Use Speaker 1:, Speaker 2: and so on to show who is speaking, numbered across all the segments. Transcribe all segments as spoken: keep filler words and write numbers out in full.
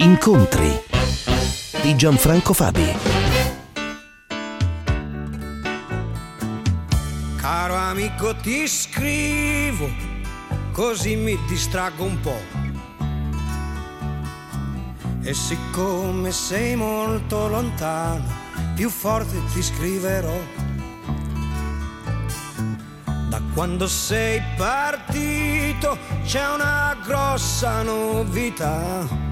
Speaker 1: Incontri di Gianfranco Fabi.
Speaker 2: Caro amico, ti scrivo così mi distraggo un po'. E siccome sei molto lontano, più forte ti scriverò. Da quando sei partito c'è una grossa novità.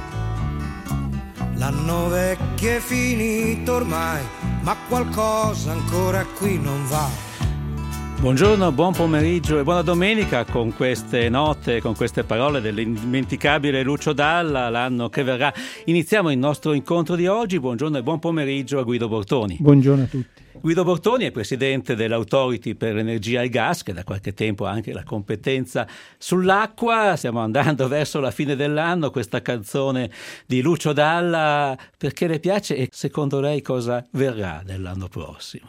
Speaker 2: L'anno vecchio è finito ormai, ma qualcosa ancora qui non va.
Speaker 3: Buongiorno, buon pomeriggio e buona domenica con queste note, con queste parole dell'indimenticabile Lucio Dalla, l'anno che verrà. Iniziamo il nostro incontro di oggi. Buongiorno e buon pomeriggio a Guido Bortoni.
Speaker 4: Buongiorno a tutti.
Speaker 3: Guido Bortoni è presidente dell'Authority per l'Energia e il Gas, che da qualche tempo ha anche la competenza sull'acqua. Stiamo andando verso la fine dell'anno. Questa canzone di Lucio Dalla, perché le piace e secondo lei cosa verrà nell'anno prossimo?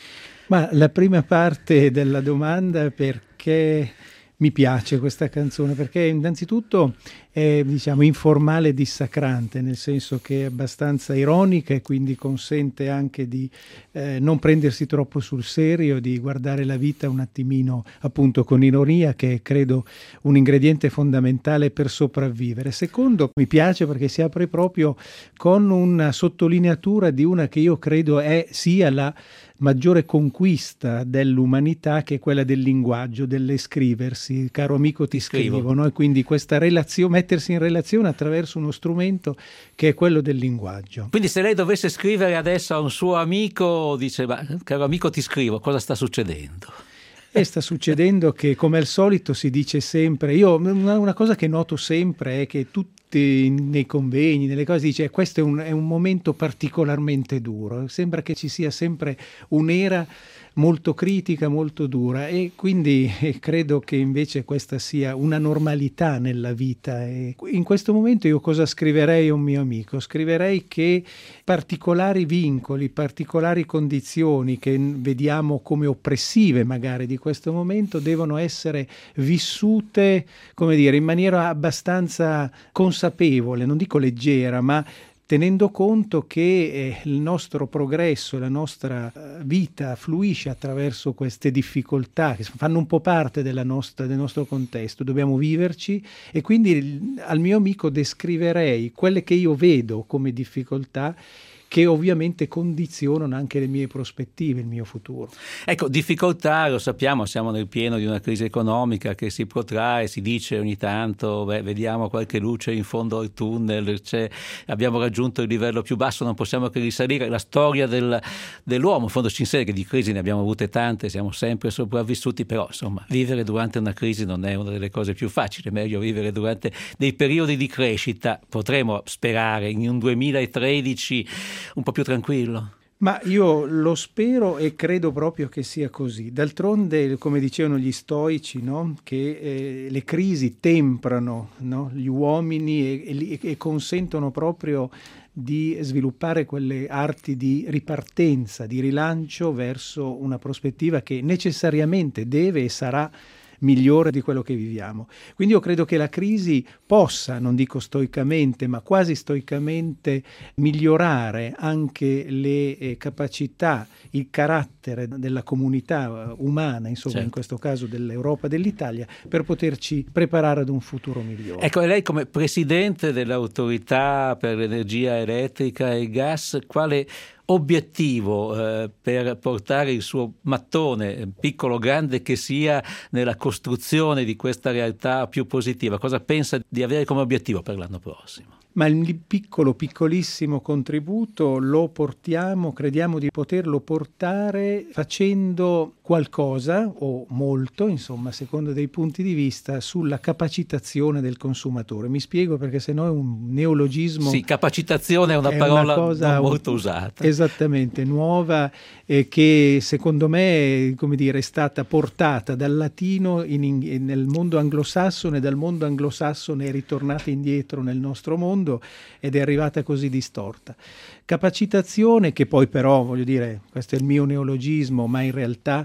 Speaker 4: Ma la prima parte della domanda, perché mi piace questa canzone, perché innanzitutto è, diciamo, informale e dissacrante, nel senso che è abbastanza ironica e quindi consente anche di eh, non prendersi troppo sul serio, di guardare la vita un attimino appunto con ironia, che è credo un ingrediente fondamentale per sopravvivere. Secondo, mi piace perché si apre proprio con una sottolineatura di una che io credo è sia la maggiore conquista dell'umanità, che è quella del linguaggio, dell'escriversi. Caro amico, ti scrivo, scrivo no? E quindi questa relazione, mettersi in relazione attraverso uno strumento che è quello del linguaggio.
Speaker 3: Quindi se lei dovesse scrivere adesso a un suo amico, dice: ma caro amico, ti scrivo, cosa sta succedendo?
Speaker 4: E sta succedendo che, come al solito, si dice sempre, io una, una cosa che noto sempre è che tutti nei convegni, nelle cose, dice questo è un, è un momento particolarmente duro, sembra che ci sia sempre un'era molto critica, molto dura, e quindi eh, credo che invece questa sia una normalità nella vita. E in questo momento io cosa scriverei a un mio amico? Scriverei che particolari vincoli, particolari condizioni che vediamo come oppressive magari di questo momento devono essere vissute, come dire, in maniera abbastanza consapevole, non dico leggera, ma tenendo conto che eh, il nostro progresso, la nostra uh, vita fluisce attraverso queste difficoltà che fanno un po' parte della nostra, del nostro contesto, dobbiamo viverci, e quindi al mio amico descriverei quelle che io vedo come difficoltà, che ovviamente condizionano anche le mie prospettive, il mio futuro.
Speaker 3: Ecco, difficoltà, lo sappiamo, siamo nel pieno di una crisi economica che si protrae, si dice ogni tanto, beh, vediamo qualche luce in fondo al tunnel, c'è, abbiamo raggiunto il livello più basso, non possiamo che risalire. La storia del, dell'uomo, in fondo ci insegna che di crisi ne abbiamo avute tante, siamo sempre sopravvissuti, però insomma, vivere durante una crisi non è una delle cose più facili, è meglio vivere durante dei periodi di crescita. Potremo sperare in un duemilatredici un po' più tranquillo?
Speaker 4: Ma io lo spero e credo proprio che sia così. D'altronde, come dicevano gli stoici, no? che eh, le crisi temprano, no? gli uomini e, e, e consentono proprio di sviluppare quelle arti di ripartenza, di rilancio verso una prospettiva che necessariamente deve e sarà migliore di quello che viviamo. Quindi io credo che la crisi possa, non dico stoicamente, ma quasi stoicamente, migliorare anche le eh, capacità, il carattere della comunità umana, insomma, certo, in questo caso dell'Europa, dell'Italia, per poterci preparare ad un futuro migliore.
Speaker 3: Ecco, e lei come presidente dell'Autorità per l'Energia Elettrica e il Gas, quale obiettivo eh, per portare il suo mattone, piccolo o grande che sia, nella costruzione di questa realtà più positiva? Cosa pensa di avere come obiettivo per l'anno prossimo?
Speaker 4: Ma il piccolo, piccolissimo contributo lo portiamo, crediamo di poterlo portare facendo qualcosa, o molto, insomma, secondo dei punti di vista, sulla capacitazione del consumatore. Mi spiego, perché sennò è un neologismo.
Speaker 3: Sì, capacitazione è una è parola una cosa, non molto usata.
Speaker 4: Esatto. esattamente, nuova, eh, che secondo me, come dire, è stata portata dal latino in, in, nel mondo anglosassone, dal mondo anglosassone è ritornata indietro nel nostro mondo ed è arrivata così distorta. Capacitazione che poi però, voglio dire, questo è il mio neologismo, ma in realtà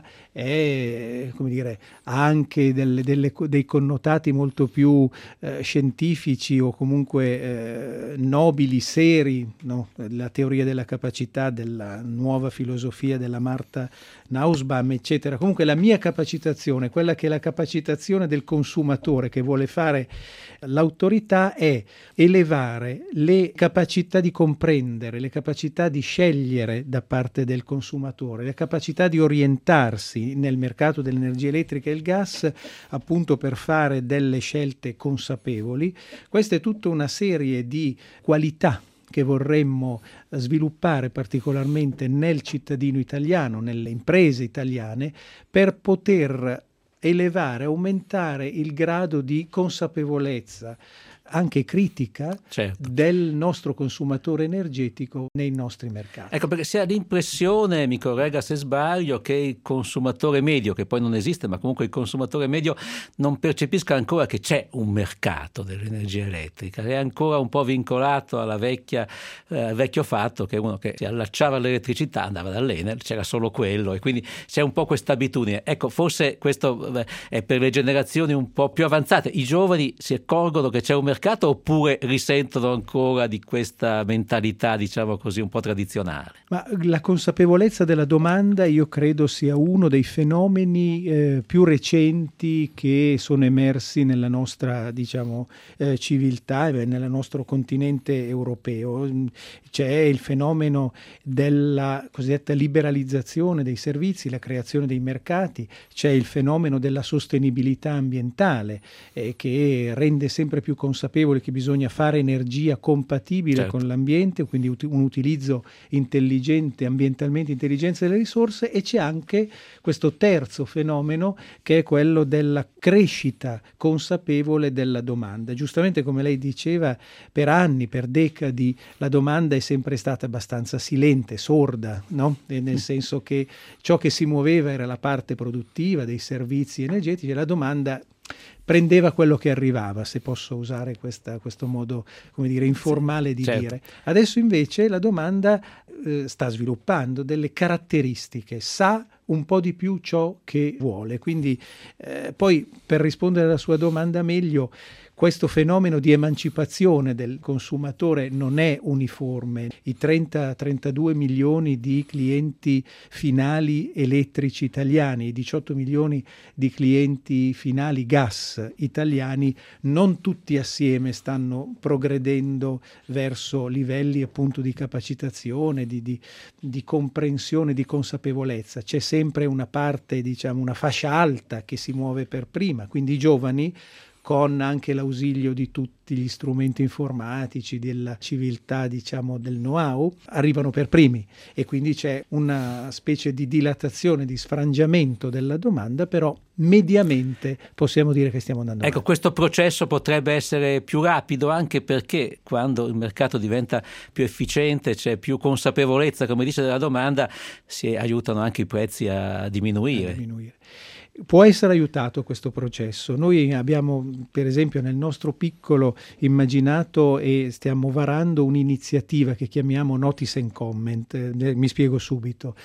Speaker 4: è, come dire, ha anche delle, delle, dei connotati molto più eh, scientifici o comunque eh, nobili, seri, no? La teoria della capacità, della nuova filosofia della Martha Nussbaum, eccetera. Comunque la mia capacitazione, quella che è la capacitazione del consumatore che vuole fare l'autorità, è elevare le capacità di comprendere, le capacità di scegliere da parte del consumatore, le capacità di orientarsi nel mercato dell'energia elettrica e il gas, appunto per fare delle scelte consapevoli. Questa è tutta una serie di qualità che vorremmo sviluppare particolarmente nel cittadino italiano, nelle imprese italiane, per poter elevare, aumentare il grado di consapevolezza, anche critica, certo, del nostro consumatore energetico nei nostri mercati.
Speaker 3: Ecco, perché si ha l'impressione, mi corregga se sbaglio, che il consumatore medio, che poi non esiste, ma comunque il consumatore medio non percepisca ancora che c'è un mercato dell'energia elettrica, è ancora un po' vincolato alla vecchia, eh, al vecchio fatto che uno che si allacciava all'elettricità andava dall'Enel, c'era solo quello, e quindi c'è un po' questa abitudine. Ecco, forse questo è per le generazioni un po' più avanzate. I giovani si accorgono che c'è un mercato oppure risentono ancora di questa mentalità, diciamo così, un po' tradizionale?
Speaker 4: Ma la consapevolezza della domanda io credo sia uno dei fenomeni eh, più recenti che sono emersi nella nostra, diciamo, eh, civiltà e nel nostro continente europeo. C'è il fenomeno della cosiddetta liberalizzazione dei servizi, la creazione dei mercati, c'è il fenomeno della sostenibilità ambientale eh, che rende sempre più consapevole che bisogna fare energia compatibile, certo, con l'ambiente, quindi ut- un utilizzo intelligente, ambientalmente intelligente delle risorse, e c'è anche questo terzo fenomeno che è quello della crescita consapevole della domanda. Giustamente, come lei diceva, per anni, per decadi, la domanda è sempre stata abbastanza silente, sorda, no? E nel senso che ciò che si muoveva era la parte produttiva dei servizi energetici e la domanda prendeva quello che arrivava, se posso usare questa, questo modo, come dire, informale di certo. dire. Adesso invece la domanda eh, sta sviluppando delle caratteristiche, sa un po' di più ciò che vuole. Quindi eh, poi, per rispondere alla sua domanda meglio, questo fenomeno di emancipazione del consumatore non è uniforme. I trenta trentadue milioni di clienti finali elettrici italiani, i diciotto milioni di clienti finali gas italiani, non tutti assieme stanno progredendo verso livelli appunto di capacitazione, di, di, di comprensione, di consapevolezza. C'è sempre una parte, diciamo, una fascia alta che si muove per prima, quindi i giovani, con anche l'ausilio di tutti gli strumenti informatici, della civiltà, diciamo, del know-how, arrivano per primi, e quindi c'è una specie di dilatazione, di sfrangiamento della domanda, però mediamente possiamo dire che stiamo andando
Speaker 3: avanti. Ecco, questo processo potrebbe essere più rapido, anche perché quando il mercato diventa più efficiente, c'è più consapevolezza, come dice, della domanda, si aiutano anche i prezzi a diminuire.
Speaker 4: A diminuire. Può essere aiutato questo processo. Noi abbiamo, per esempio, nel nostro piccolo immaginato e stiamo varando un'iniziativa che chiamiamo Notice and Comment. Eh, mi spiego subito.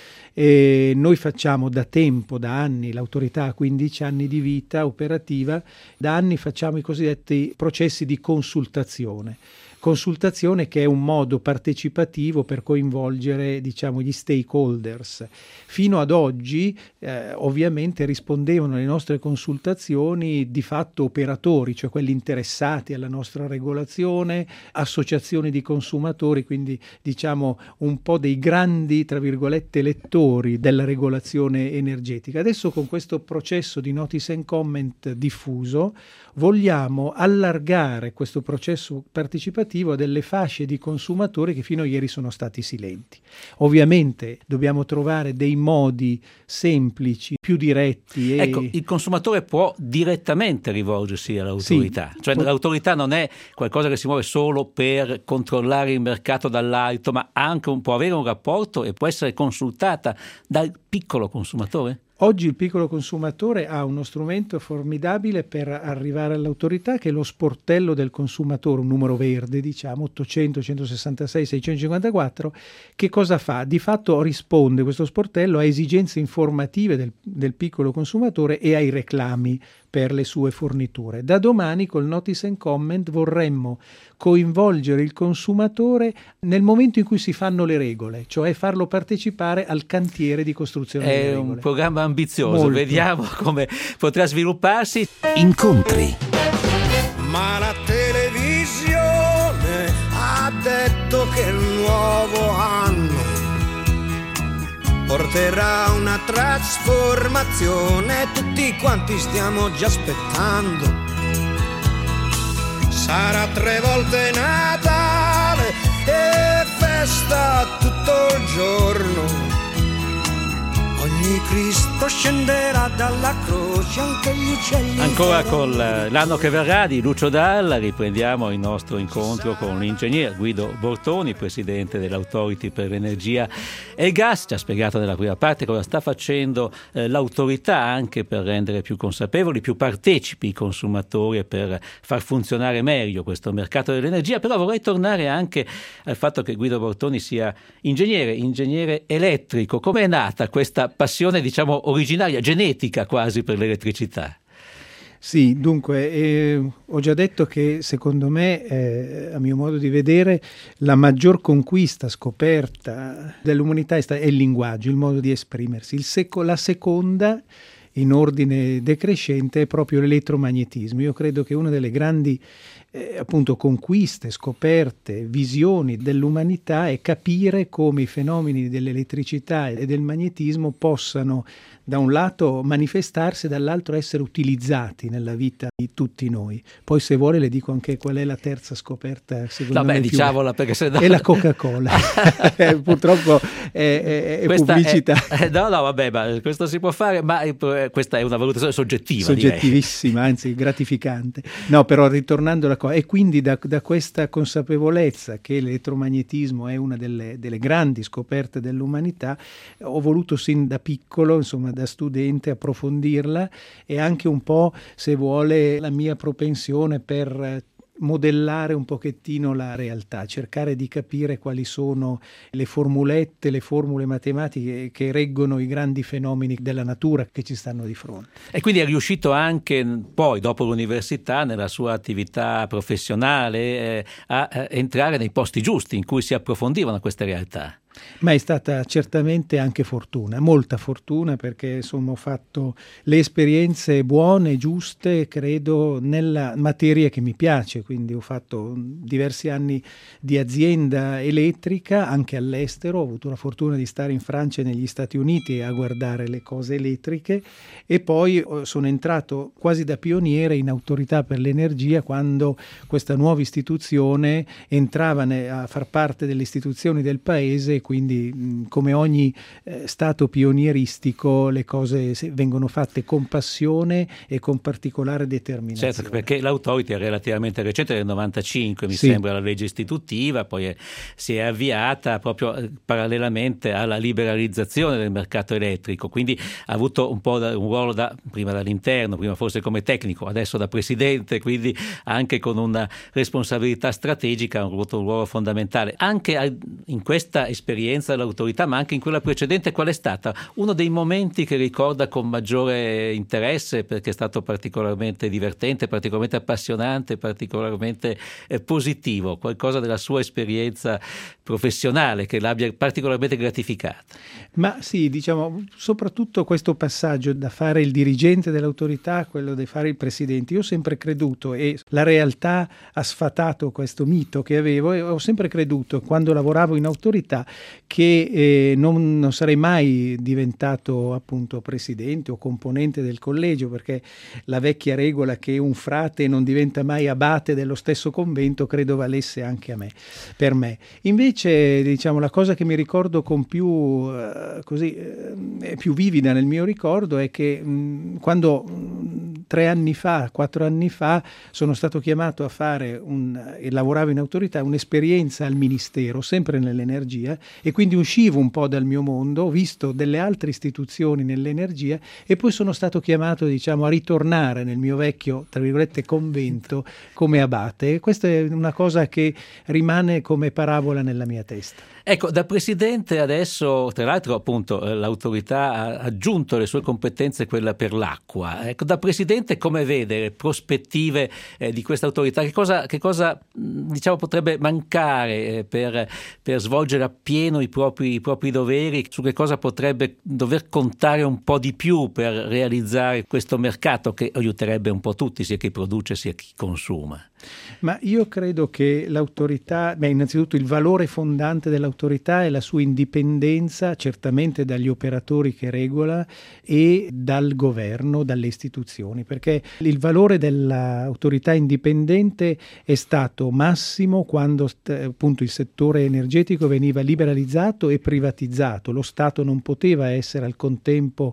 Speaker 4: E noi facciamo da tempo, da anni, l'autorità ha quindici anni di vita operativa, da anni facciamo i cosiddetti processi di consultazione. Consultazione che è un modo partecipativo per coinvolgere, diciamo, gli stakeholders. Fino ad oggi eh, ovviamente rispondevano alle nostre consultazioni di fatto operatori, cioè quelli interessati alla nostra regolazione, associazioni di consumatori, quindi diciamo un po' dei grandi, tra virgolette, lettori della regolazione energetica. Adesso, con questo processo di Notice and Comment diffuso, vogliamo allargare questo processo partecipativo informativo a delle fasce di consumatori che fino a ieri sono stati silenti. Ovviamente dobbiamo trovare dei modi semplici, più diretti. E...
Speaker 3: Ecco, il consumatore può direttamente rivolgersi all'autorità,
Speaker 4: sì,
Speaker 3: cioè
Speaker 4: può...
Speaker 3: l'autorità non è qualcosa che si muove solo per controllare il mercato dall'alto, ma anche un, può avere un rapporto e può essere consultata dal piccolo consumatore?
Speaker 4: Oggi il piccolo consumatore ha uno strumento formidabile per arrivare all'autorità, che è lo sportello del consumatore, un numero verde, diciamo, ottocento centosessantasei seicentocinquantaquattro. Che cosa fa? Di fatto risponde questo sportello a esigenze informative del, del piccolo consumatore e ai reclami per le sue forniture. Da domani col Notice and Comment vorremmo coinvolgere il consumatore nel momento in cui si fanno le regole, cioè farlo partecipare al cantiere di costruzione delle regole.
Speaker 3: È un programma ambizioso,
Speaker 4: Molto.
Speaker 3: Vediamo come potrà svilupparsi.
Speaker 1: Incontri.
Speaker 2: Ma la televisione ha detto che il nuovo anno porterà una trasformazione, tutti quanti stiamo già aspettando. Sarà tre volte Natale e festa tutto il giorno. Ogni Cristo scenderà dalla croce, anche gli uccelli.
Speaker 3: Ancora con l'anno che verrà di Lucio Dalla riprendiamo il nostro incontro con l'ingegnere Guido Bortoni, presidente dell'Authority per l'Energia e il Gas. Ci ha spiegato nella prima parte cosa sta facendo eh, l'autorità anche per rendere più consapevoli, più partecipi i consumatori e per far funzionare meglio questo mercato dell'energia. Però vorrei tornare anche al fatto che Guido Bortoni sia ingegnere, ingegnere elettrico. Come è nata questa passione, diciamo, originaria, genetica quasi, per l'elettricità?
Speaker 4: Sì, dunque, eh, ho già detto che secondo me, eh, a mio modo di vedere, la maggior conquista, scoperta dell'umanità è, sta- è il linguaggio, il modo di esprimersi. Il seco- la seconda, in ordine decrescente, è proprio l'elettromagnetismo. Io credo che una delle grandi eh, appunto conquiste, scoperte, visioni dell'umanità è capire come i fenomeni dell'elettricità e del magnetismo possano da un lato manifestarsi e dall'altro essere utilizzati nella vita di tutti noi. Poi se vuole le dico anche qual è la terza scoperta, secondo
Speaker 3: no,
Speaker 4: me
Speaker 3: beh,
Speaker 4: più...
Speaker 3: diciamola perché se no...
Speaker 4: è la Coca-Cola. Purtroppo è, è, è
Speaker 3: questa
Speaker 4: pubblicità.
Speaker 3: È, no, no, vabbè, ma questo si può fare, ma è, questa è una valutazione soggettiva.
Speaker 4: Soggettivissima,
Speaker 3: direi.
Speaker 4: Anzi gratificante. No, però ritornando alla cosa, e quindi da, da questa consapevolezza che l'elettromagnetismo è una delle, delle grandi scoperte dell'umanità, ho voluto sin da piccolo, insomma da studente, approfondirla, e anche un po', se vuole, la mia propensione per modellare un pochettino la realtà, cercare di capire quali sono le formulette, le formule matematiche che reggono i grandi fenomeni della natura che ci stanno di fronte.
Speaker 3: E quindi è riuscito anche poi, dopo l'università, nella sua attività professionale, eh, a, a entrare nei posti giusti in cui si approfondivano queste realtà.
Speaker 4: Ma è stata certamente anche fortuna, molta fortuna, perché insomma ho fatto le esperienze buone, giuste, credo, nella materia che mi piace. Quindi ho fatto diversi anni di azienda elettrica anche all'estero, ho avuto la fortuna di stare in Francia e negli Stati Uniti a guardare le cose elettriche, e poi sono entrato quasi da pioniere in Autorità per l'Energia quando questa nuova istituzione entrava a far parte delle istituzioni del paese. Quindi, come ogni eh, stato pionieristico, le cose vengono fatte con passione e con particolare determinazione.
Speaker 3: Certo, perché l'Authority è relativamente recente, del novantacinque, mi
Speaker 4: sì.
Speaker 3: sembra, la legge istitutiva, poi è, si è avviata proprio eh, parallelamente alla liberalizzazione del mercato elettrico, quindi ha avuto un po' da, un ruolo da, prima dall'interno, prima forse come tecnico, adesso da presidente, quindi anche con una responsabilità strategica ha avuto un ruolo fondamentale. Anche a, in questa esperienza dell'autorità, ma anche in quella precedente, qual è stata uno dei momenti che ricorda con maggiore interesse, perché è stato particolarmente divertente, particolarmente appassionante, particolarmente eh, positivo, qualcosa della sua esperienza professionale che l'abbia particolarmente gratificata? Ma
Speaker 4: sì, diciamo, soprattutto questo passaggio da fare il dirigente dell'autorità a quello di fare il presidente. Io ho sempre creduto, e la realtà ha sfatato questo mito che avevo, e ho sempre creduto, quando lavoravo in autorità, che eh, non, non sarei mai diventato appunto presidente o componente del collegio, perché la vecchia regola che un frate non diventa mai abate dello stesso convento credo valesse anche a me, per me. Invece, diciamo, la cosa che mi ricordo con più uh, così uh, più vivida nel mio ricordo è che mh, quando mh, tre anni fa, quattro anni fa sono stato chiamato a fare un, e lavoravo in autorità, un'esperienza al ministero, sempre nell'energia, e quindi uscivo un po' dal mio mondo, ho visto delle altre istituzioni nell'energia e poi sono stato chiamato, diciamo, a ritornare nel mio vecchio, tra virgolette, convento come abate. E questa è una cosa che rimane come parabola nella mia testa.
Speaker 3: Ecco, da presidente adesso, tra l'altro appunto l'autorità ha aggiunto le sue competenze, quella per l'acqua. Ecco, da presidente come vede le prospettive eh, di questa autorità? Che cosa, che cosa diciamo potrebbe mancare eh, per, per svolgere appieno i propri, i propri doveri? Su che cosa potrebbe dover contare un po' di più per realizzare questo mercato che aiuterebbe un po' tutti, sia chi produce sia chi consuma?
Speaker 4: Ma io credo che l'autorità, beh, innanzitutto il valore fondante dell'autorità è la sua indipendenza, certamente dagli operatori che regola e dal governo, dalle istituzioni, perché il valore dell'autorità indipendente è stato massimo quando appunto il settore energetico veniva liberalizzato e privatizzato. Lo Stato non poteva essere al contempo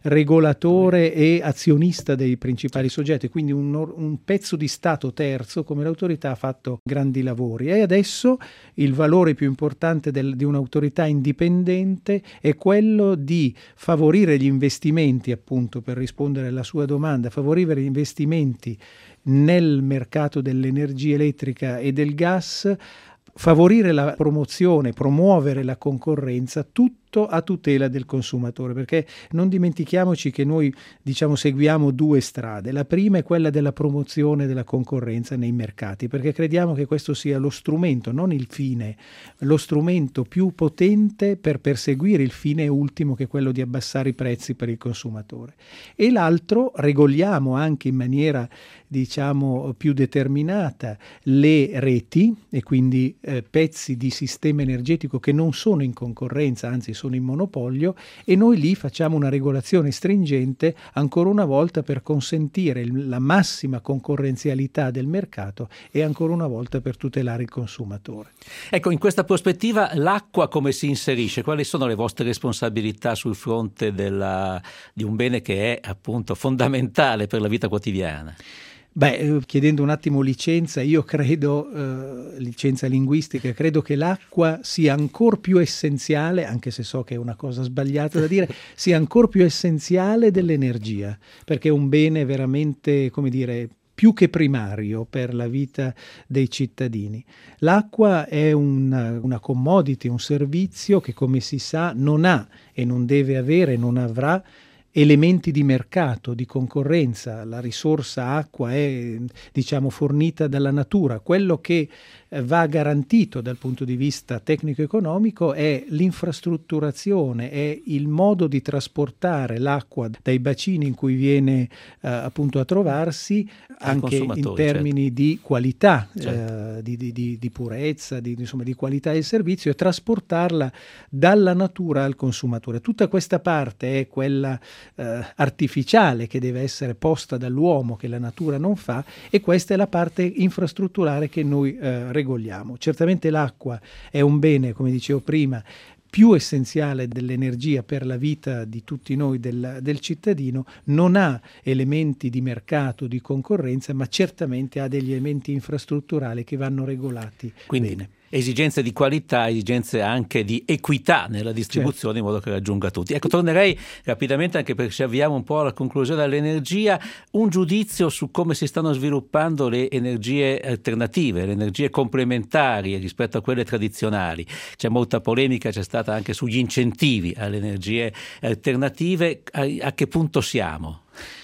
Speaker 4: regolatore e azionista dei principali soggetti, quindi un, un pezzo di Stato terzo come l'autorità ha fatto grandi lavori. E adesso il valore più importante del, di un'autorità indipendente è quello di favorire gli investimenti, appunto, per rispondere alla sua domanda, favorire gli investimenti nel mercato dell'energia elettrica e del gas, favorire la promozione, promuovere la concorrenza, tutto a tutela del consumatore, perché non dimentichiamoci che noi, diciamo, seguiamo due strade. La prima è quella della promozione della concorrenza nei mercati, perché crediamo che questo sia lo strumento, non il fine, lo strumento più potente per perseguire il fine ultimo, che è quello di abbassare i prezzi per il consumatore. E l'altro, regoliamo anche in maniera, diciamo, più determinata le reti e quindi eh, pezzi di sistema energetico che non sono in concorrenza, anzi sono in monopolio, e noi lì facciamo una regolazione stringente ancora una volta per consentire il, la massima concorrenzialità del mercato e ancora una volta per tutelare il consumatore.
Speaker 3: Ecco, in questa prospettiva l'acqua come si inserisce? Quali sono le vostre responsabilità sul fronte della, di un bene che è appunto fondamentale per la vita quotidiana?
Speaker 4: Beh, chiedendo un attimo licenza, io credo, eh, licenza linguistica, credo che l'acqua sia ancora più essenziale, anche se so che è una cosa sbagliata da dire, sia ancora più essenziale dell'energia, perché è un bene veramente, come dire, più che primario per la vita dei cittadini. L'acqua è una, una commodity, un servizio che, come si sa, non ha e non deve avere, non avrà elementi di mercato, di concorrenza. La risorsa acqua è, diciamo, fornita dalla natura. Quello che eh, va garantito dal punto di vista tecnico-economico è l'infrastrutturazione, è il modo di trasportare l'acqua dai bacini in cui viene eh, appunto a trovarsi, anche in termini certo. di qualità, certo. eh, di, di, di, di purezza, di, insomma, di qualità del servizio, e trasportarla dalla natura al consumatore. Tutta questa parte è quella Eh, artificiale che deve essere posta dall'uomo, che la natura non fa, e questa è la parte infrastrutturale che noi eh, regoliamo. Certamente l'acqua è un bene, come dicevo prima, più essenziale dell'energia per la vita di tutti noi, del, del cittadino, non ha elementi di mercato, di concorrenza, ma certamente ha degli elementi infrastrutturali che vanno regolati. Quindi, bene.
Speaker 3: Esigenze di qualità, esigenze anche di equità nella distribuzione, certo. in modo che raggiunga tutti. Ecco, tornerei rapidamente, anche perché ci avviamo un po' alla conclusione dell'energia, un giudizio su come si stanno sviluppando le energie alternative, le energie complementari rispetto a quelle tradizionali. C'è molta polemica, c'è stata anche sugli incentivi alle energie alternative. A, a che punto siamo?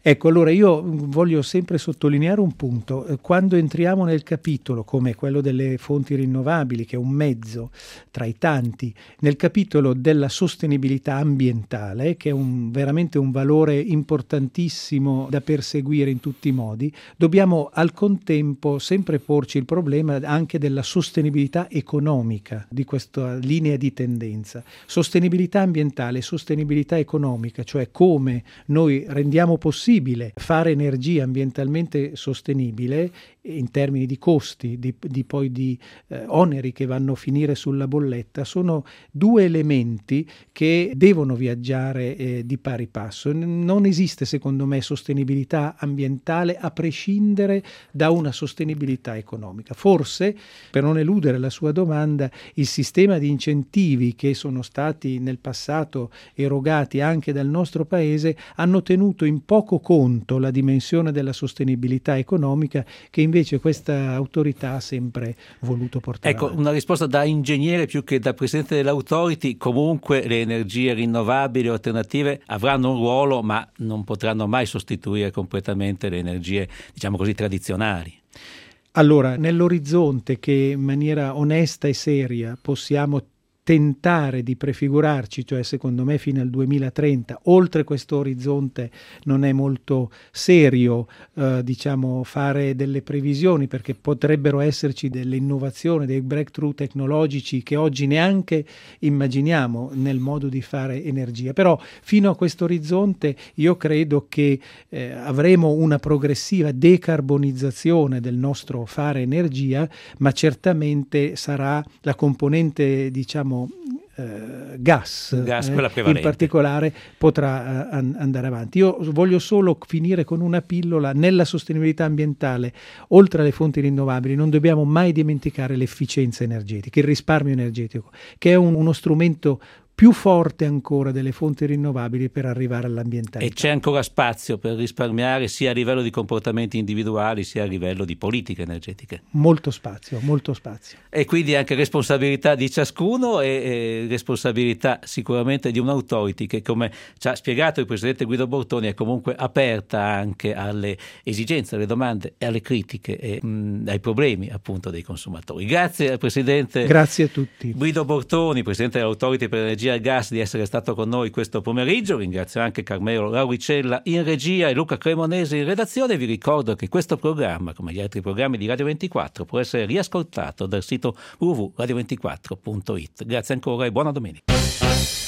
Speaker 4: Ecco, allora io voglio sempre sottolineare un punto. Quando entriamo nel capitolo, come quello delle fonti rinnovabili, che è un mezzo tra i tanti, nel capitolo della sostenibilità ambientale, che è un, veramente un valore importantissimo da perseguire in tutti i modi, dobbiamo al contempo sempre porci il problema anche della sostenibilità economica di questa linea di tendenza. Sostenibilità ambientale, sostenibilità economica, cioè come noi rendiamo possibile fare energia ambientalmente sostenibile in termini di costi, di, di poi di eh, oneri che vanno a finire sulla bolletta, sono due elementi che devono viaggiare eh, di pari passo. Non esiste, secondo me, sostenibilità ambientale a prescindere da una sostenibilità economica. Forse, per non eludere la sua domanda, il sistema di incentivi che sono stati nel passato erogati anche dal nostro Paese hanno tenuto in poco conto la dimensione della sostenibilità economica che invece questa autorità ha sempre voluto portare
Speaker 3: Ecco,
Speaker 4: avanti.
Speaker 3: una risposta da ingegnere più che da presidente dell'autority. Comunque le energie rinnovabili o alternative avranno un ruolo, ma non potranno mai sostituire completamente le energie, diciamo così, tradizionali.
Speaker 4: Allora, nell'orizzonte che in maniera onesta e seria possiamo tentare di prefigurarci, cioè secondo me fino al duemilatrenta, oltre questo orizzonte non è molto serio eh, diciamo fare delle previsioni, perché potrebbero esserci delle innovazioni, dei breakthrough tecnologici che oggi neanche immaginiamo nel modo di fare energia. Però fino a questo orizzonte io credo che eh, avremo una progressiva decarbonizzazione del nostro fare energia, ma certamente sarà la componente, diciamo, Uh, gas,
Speaker 3: gas
Speaker 4: eh,
Speaker 3: quella prevalente.
Speaker 4: in particolare potrà uh, an- andare avanti. Io voglio solo finire con una pillola. Nella sostenibilità ambientale, oltre alle fonti rinnovabili, non dobbiamo mai dimenticare l'efficienza energetica, il risparmio energetico, che è un, uno strumento più forte ancora delle fonti rinnovabili per arrivare all'ambientalità.
Speaker 3: E c'è ancora spazio per risparmiare sia a livello di comportamenti individuali sia a livello di politiche energetiche.
Speaker 4: Molto spazio, molto spazio.
Speaker 3: E quindi anche responsabilità di ciascuno e, e responsabilità sicuramente di un'autority che, come ci ha spiegato il presidente Guido Bortoni, è comunque aperta anche alle esigenze, alle domande e alle critiche e mh, ai problemi appunto dei consumatori. Grazie al presidente
Speaker 4: Grazie a tutti.
Speaker 3: Guido Bortoni, presidente dell'Autority per l'Energia al Gas, di essere stato con noi questo pomeriggio. Ringrazio anche Carmelo Lauricella in regia e Luca Cremonese in redazione. Vi ricordo che questo programma, come gli altri programmi di Radio ventiquattro, può essere riascoltato dal sito w w w punto radio ventiquattro punto it. Grazie ancora e buona domenica.